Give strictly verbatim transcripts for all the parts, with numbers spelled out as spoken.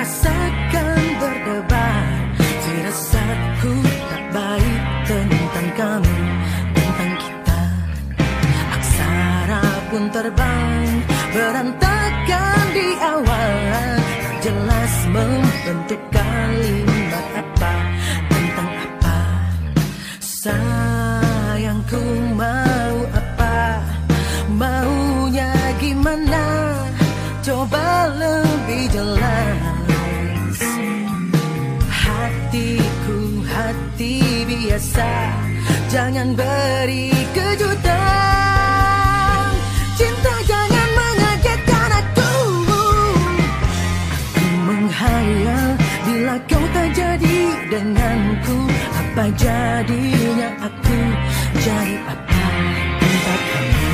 merasakan berdebar firasatku tak baik tentang kamu, tentang kita. Aksara pun terbang berantakan di awal, tak jelas membentuk kalimat apa tentang apa. Sayangku mau apa, maunya gimana, coba lebih jelas. Hatiku hati biasa, jangan beri kejutan. Cinta jangan mengagetkan aku. Aku menghayal bila kau tak jadi denganku, apa jadinya aku, jadi apa tempat kamu.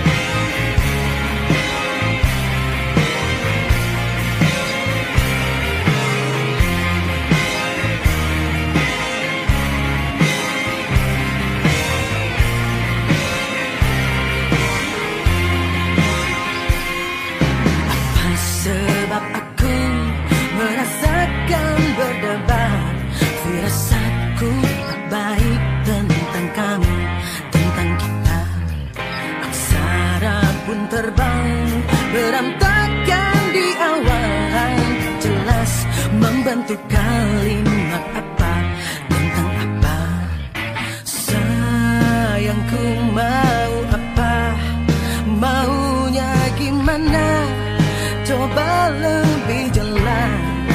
Sebab aku merasakan berdebar firasatku tak baik tentang kamu, tentang kita. Aksara pun terbang berantakan di awal, jelas membentuk kalimat apa tentang apa. Sayangku mau apa, maunya gimana, coba lebih jelas.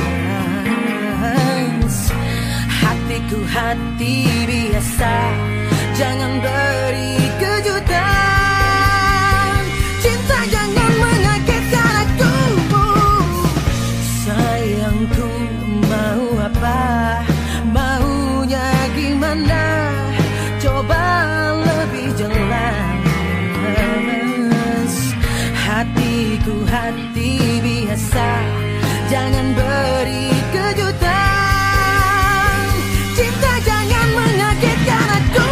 Hatiku hati biasa, jangan beri kejutan. Cinta jangan mengagetkan aku. Sayangku mau apa, maunya gimana, coba lebih jelas. Hatiku hati biasa, jangan beri kejutan. Cinta jangan mengagetkan aku.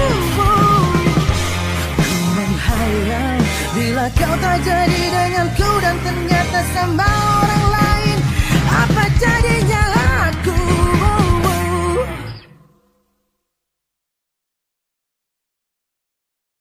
Aku menghayal bila kau tak jadi denganku dan ternyata sama orang lain, apa jadinya